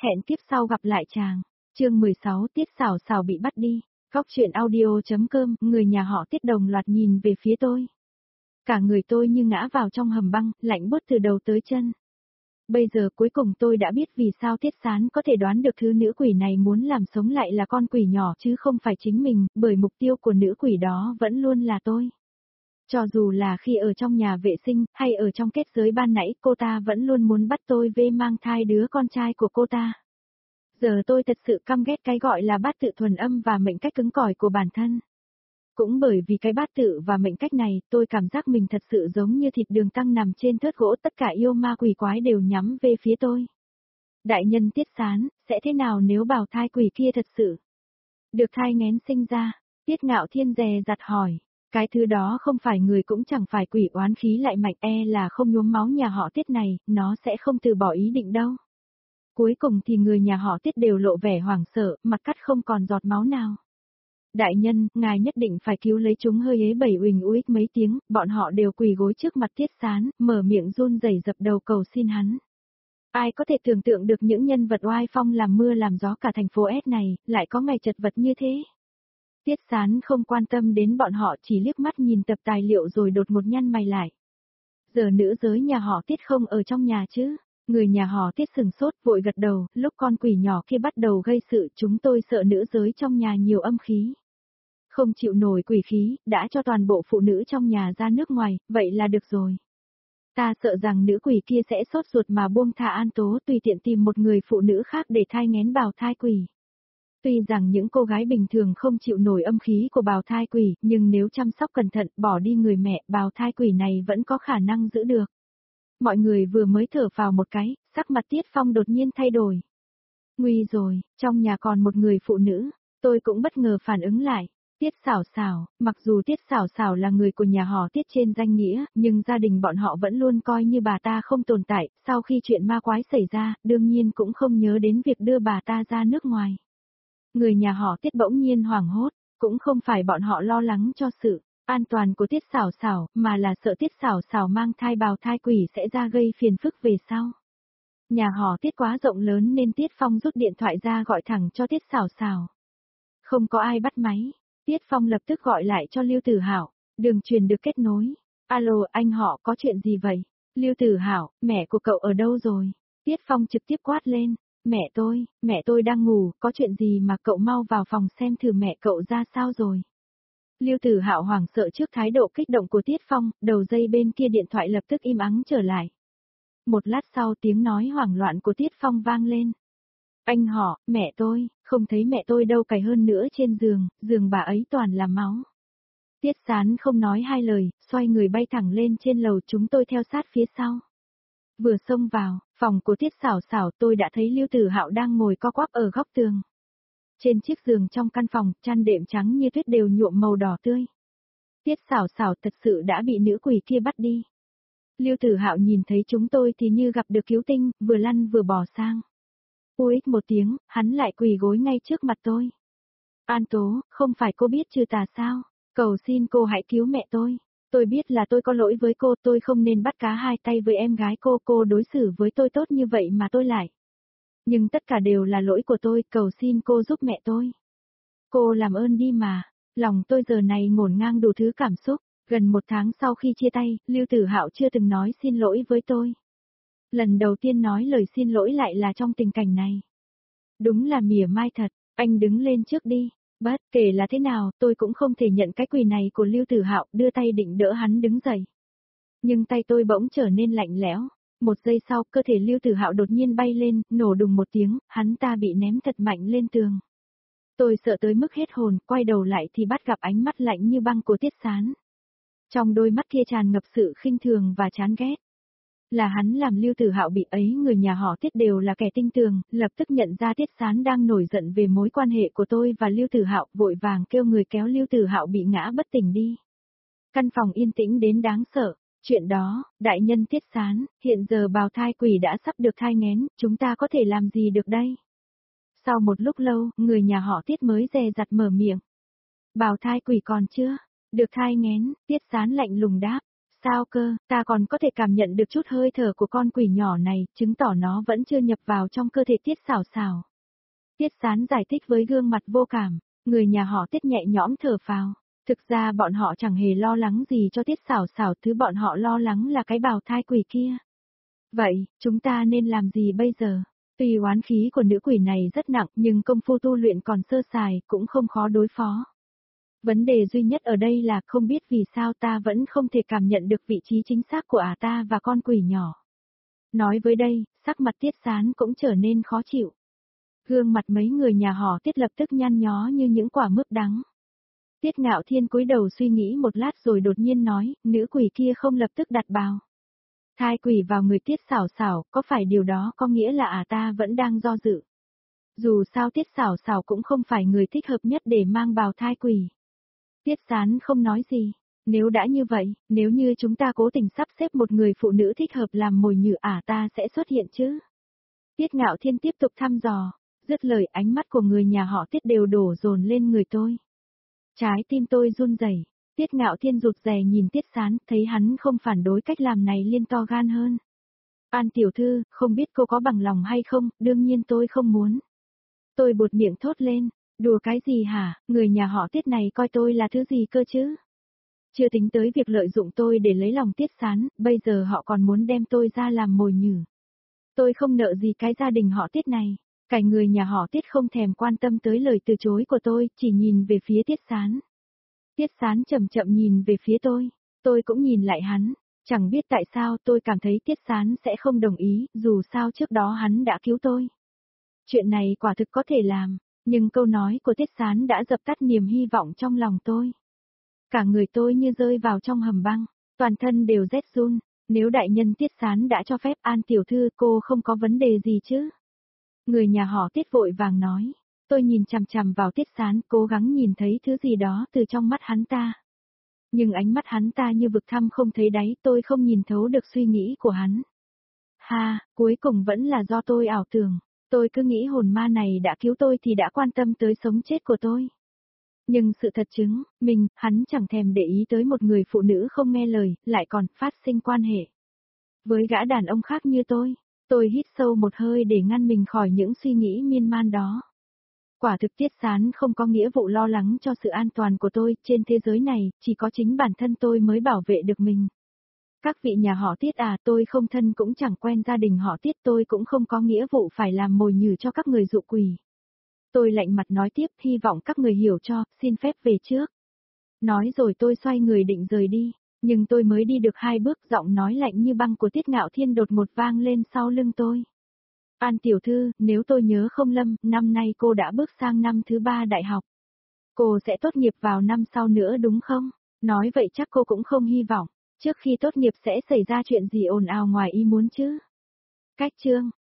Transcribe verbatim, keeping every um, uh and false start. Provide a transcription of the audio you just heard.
Hẹn kiếp sau gặp lại chàng. Chương mười sáu Tiết Sảo Sảo bị bắt đi. Góc truyện audio.com, người nhà họ Tiết đồng loạt nhìn về phía tôi. Cả người tôi như ngã vào trong hầm băng, lạnh buốt từ đầu tới chân. Bây giờ cuối cùng tôi đã biết vì sao Tiết Sán có thể đoán được thứ nữ quỷ này muốn làm sống lại là con quỷ nhỏ chứ không phải chính mình, bởi mục tiêu của nữ quỷ đó vẫn luôn là tôi. Cho dù là khi ở trong nhà vệ sinh, hay ở trong kết giới ban nãy, cô ta vẫn luôn muốn bắt tôi về mang thai đứa con trai của cô ta. Giờ tôi thật sự căm ghét cái gọi là bát tự thuần âm và mệnh cách cứng cỏi của bản thân. Cũng bởi vì cái bát tự và mệnh cách này, tôi cảm giác mình thật sự giống như thịt đường tăng nằm trên thớt gỗ, tất cả yêu ma quỷ quái đều nhắm về phía tôi. Đại nhân Tiết Sán, sẽ thế nào nếu bào thai quỷ kia thật sự được thai nghén sinh ra? Tiết Ngạo Thiên dè dặt hỏi. Cái thứ đó không phải người cũng chẳng phải quỷ, oán khí lại mạnh, e là không nhuốm máu nhà họ Tiết này, nó sẽ không từ bỏ ý định đâu. Cuối cùng thì người nhà họ Tiết đều lộ vẻ hoảng sợ, mặt cắt không còn giọt máu nào. Đại nhân, ngài nhất định phải cứu lấy chúng, hơi ế bảy uỳnh uých mấy tiếng, bọn họ đều quỳ gối trước mặt Tiết Sán, mở miệng run rẩy dập đầu cầu xin hắn. Ai có thể tưởng tượng được những nhân vật oai phong làm mưa làm gió cả thành phố S này, lại có ngày chật vật như thế. Tiết Sán không quan tâm đến bọn họ, chỉ liếc mắt nhìn tập tài liệu rồi đột ngột nhăn mày lại. Giờ nữ giới nhà họ Tiết không ở trong nhà chứ? Người nhà họ Tiết sừng sốt vội gật đầu, lúc con quỷ nhỏ kia bắt đầu gây sự chúng tôi sợ nữ giới trong nhà nhiều âm khí. Không chịu nổi quỷ khí, đã cho toàn bộ phụ nữ trong nhà ra nước ngoài, vậy là được rồi. Ta sợ rằng nữ quỷ kia sẽ sốt ruột mà buông thả An Tố, tùy tiện tìm một người phụ nữ khác để thai nghén bào thai quỷ. Tuy rằng những cô gái bình thường không chịu nổi âm khí của bào thai quỷ, nhưng nếu chăm sóc cẩn thận, bỏ đi người mẹ, bào thai quỷ này vẫn có khả năng giữ được. Mọi người vừa mới thở vào một cái, sắc mặt Tiết Phong đột nhiên thay đổi. Nguy rồi, trong nhà còn một người phụ nữ, tôi cũng bất ngờ phản ứng lại. Tiết Sảo Sảo, mặc dù Tiết Sảo Sảo là người của nhà họ Tiết trên danh nghĩa, nhưng gia đình bọn họ vẫn luôn coi như bà ta không tồn tại, sau khi chuyện ma quái xảy ra, đương nhiên cũng không nhớ đến việc đưa bà ta ra nước ngoài. Người nhà họ Tiết bỗng nhiên hoảng hốt, cũng không phải bọn họ lo lắng cho sự an toàn của Tiết Sảo Sảo, mà là sợ Tiết Sảo Sảo mang thai bào thai quỷ sẽ ra gây phiền phức về sau. Nhà họ Tiết quá rộng lớn nên Tiết Phong rút điện thoại ra gọi thẳng cho Tiết Sảo Sảo. Không có ai bắt máy, Tiết Phong lập tức gọi lại cho Lưu Tử Hạo, đường truyền được kết nối. Alo, anh họ, có chuyện gì vậy? Lưu Tử Hạo, mẹ của cậu ở đâu rồi? Tiết Phong trực tiếp quát lên. Mẹ tôi, mẹ tôi đang ngủ, có chuyện gì mà cậu mau vào phòng xem thử mẹ cậu ra sao rồi. Lưu Tử Hạo hoảng sợ trước thái độ kích động của Tiết Phong, đầu dây bên kia điện thoại lập tức im ắng trở lại. Một lát sau tiếng nói hoảng loạn của Tiết Phong vang lên. Anh họ, mẹ tôi, không thấy mẹ tôi đâu, cày hơn nữa trên giường, giường bà ấy toàn là máu. Tiết Sán không nói hai lời, xoay người bay thẳng lên trên lầu, chúng tôi theo sát phía sau. Vừa xông vào, phòng của Tiết Sảo Sảo, tôi đã thấy Lưu Tử Hạo đang ngồi co quắp ở góc tường. Trên chiếc giường trong căn phòng, chăn đệm trắng như tuyết đều nhuộm màu đỏ tươi. Tiết Sảo Sảo thật sự đã bị nữ quỷ kia bắt đi. Lưu Tử Hạo nhìn thấy chúng tôi thì như gặp được cứu tinh, vừa lăn vừa bò sang. Ui một tiếng, hắn lại quỳ gối ngay trước mặt tôi. An Tố, không phải cô biết trừ tà sao? Cầu xin cô hãy cứu mẹ tôi. Tôi biết là tôi có lỗi với cô, tôi không nên bắt cá hai tay với em gái cô, cô đối xử với tôi tốt như vậy mà tôi lại. Nhưng tất cả đều là lỗi của tôi, cầu xin cô giúp mẹ tôi. Cô làm ơn đi mà, lòng tôi giờ này ngổn ngang đủ thứ cảm xúc, gần một tháng sau khi chia tay, Lưu Tử Hạo chưa từng nói xin lỗi với tôi. Lần đầu tiên nói lời xin lỗi lại là trong tình cảnh này. Đúng là mỉa mai thật, anh đứng lên trước đi. Bất kể là thế nào, tôi cũng không thể nhận cái quỳ này của Lưu Tử Hạo, đưa tay định đỡ hắn đứng dậy. Nhưng tay tôi bỗng trở nên lạnh lẽo. Một giây sau, cơ thể Lưu Tử Hạo đột nhiên bay lên, nổ đùng một tiếng, hắn ta bị ném thật mạnh lên tường. Tôi sợ tới mức hết hồn, quay đầu lại thì bắt gặp ánh mắt lạnh như băng của Tiết Sán. Trong đôi mắt kia tràn ngập sự khinh thường và chán ghét. Là hắn làm Lưu Tử Hạo bị ấy, người nhà họ Tiết đều là kẻ tinh tường, lập tức nhận ra Tiết Sán đang nổi giận về mối quan hệ của tôi và Lưu Tử Hạo, vội vàng kêu người kéo Lưu Tử Hạo bị ngã bất tỉnh đi. Căn phòng yên tĩnh đến đáng sợ. Chuyện đó, đại nhân Tiết Sán, hiện giờ bào thai quỷ đã sắp được thai nghén, chúng ta có thể làm gì được đây? Sau một lúc lâu, người nhà họ Tiết mới dè dặt mở miệng. Bào thai quỷ còn chưa được thai nghén, Tiết Sán lạnh lùng đáp. Sao cơ, ta còn có thể cảm nhận được chút hơi thở của con quỷ nhỏ này, chứng tỏ nó vẫn chưa nhập vào trong cơ thể Tiết Sảo Sảo. Tiết Sán giải thích với gương mặt vô cảm, người nhà họ Tiết nhẹ nhõm thở phào. Thực ra bọn họ chẳng hề lo lắng gì cho Tiết Sảo Sảo, thứ bọn họ lo lắng là cái bào thai quỷ kia. Vậy, chúng ta nên làm gì bây giờ? Tuy oán khí của nữ quỷ này rất nặng nhưng công phu tu luyện còn sơ sài, cũng không khó đối phó. Vấn đề duy nhất ở đây là không biết vì sao ta vẫn không thể cảm nhận được vị trí chính xác của ả ta và con quỷ nhỏ. Nói với đây, sắc mặt Tiết Sán cũng trở nên khó chịu. Gương mặt mấy người nhà họ Tiết lập tức nhăn nhó như những quả mướp đắng. Tiết Ngạo Thiên cúi đầu suy nghĩ một lát rồi đột nhiên nói, nữ quỷ kia không lập tức đặt bào thai quỷ vào người Tiết Sảo Sảo, có phải điều đó có nghĩa là ả ta vẫn đang do dự? Dù sao Tiết Sảo Sảo cũng không phải người thích hợp nhất để mang bào thai quỷ. Tiết Sán không nói gì. Nếu đã như vậy, nếu như chúng ta cố tình sắp xếp một người phụ nữ thích hợp làm mồi nhử, ả ta sẽ xuất hiện chứ? Tiết Ngạo Thiên tiếp tục thăm dò. Dứt lời, ánh mắt của người nhà họ Tiết đều đổ dồn lên người tôi. Trái tim tôi run rẩy. Tiết Ngạo Thiên rụt rè nhìn Tiết Sán, thấy hắn không phản đối cách làm này liên to gan hơn. An tiểu thư, không biết cô có bằng lòng hay không, đương nhiên tôi không muốn. Tôi buột miệng thốt lên, đùa cái gì hả, người nhà họ Tiết này coi tôi là thứ gì cơ chứ? Chưa tính tới việc lợi dụng tôi để lấy lòng Tiết Sán, bây giờ họ còn muốn đem tôi ra làm mồi nhử. Tôi không nợ gì cái gia đình họ Tiết này. Cả người nhà họ Tiết không thèm quan tâm tới lời từ chối của tôi, chỉ nhìn về phía Tiết Sán. Tiết Sán chậm chậm nhìn về phía tôi, tôi cũng nhìn lại hắn, chẳng biết tại sao tôi cảm thấy Tiết Sán sẽ không đồng ý, dù sao trước đó hắn đã cứu tôi. Chuyện này quả thực có thể làm, nhưng câu nói của Tiết Sán đã dập tắt niềm hy vọng trong lòng tôi. Cả người tôi như rơi vào trong hầm băng, toàn thân đều rét run, nếu đại nhân Tiết Sán đã cho phép, An tiểu thư, cô không có vấn đề gì chứ? Người nhà họ Tiết vội vàng nói. Tôi nhìn chằm chằm vào Tiết Sán, cố gắng nhìn thấy thứ gì đó từ trong mắt hắn ta. Nhưng ánh mắt hắn ta như vực thẳm không thấy đáy, tôi không nhìn thấu được suy nghĩ của hắn. Ha, cuối cùng vẫn là do tôi ảo tưởng. Tôi cứ nghĩ hồn ma này đã cứu tôi thì đã quan tâm tới sống chết của tôi. Nhưng sự thật chứng, mình, hắn chẳng thèm để ý tới một người phụ nữ không nghe lời, lại còn phát sinh quan hệ với gã đàn ông khác như tôi. Tôi hít sâu một hơi để ngăn mình khỏi những suy nghĩ miên man đó. Quả thực Tiết Sán không có nghĩa vụ lo lắng cho sự an toàn của tôi, trên thế giới này, chỉ có chính bản thân tôi mới bảo vệ được mình. Các vị nhà họ Tiết à, tôi không thân cũng chẳng quen gia đình họ Tiết, tôi cũng không có nghĩa vụ phải làm mồi nhử cho các người dụ quỷ. Tôi lạnh mặt nói tiếp, hy vọng các người hiểu cho, xin phép về trước. Nói rồi tôi xoay người định rời đi, nhưng tôi mới đi được hai bước, giọng nói lạnh như băng của Tiết Ngạo Thiên đột ngột vang lên sau lưng tôi. An tiểu thư, nếu tôi nhớ không lầm, năm nay cô đã bước sang năm thứ ba đại học. Cô sẽ tốt nghiệp vào năm sau nữa đúng không? Nói vậy chắc cô cũng không hy vọng, trước khi tốt nghiệp sẽ xảy ra chuyện gì ồn ào ngoài ý muốn chứ. Cách chương.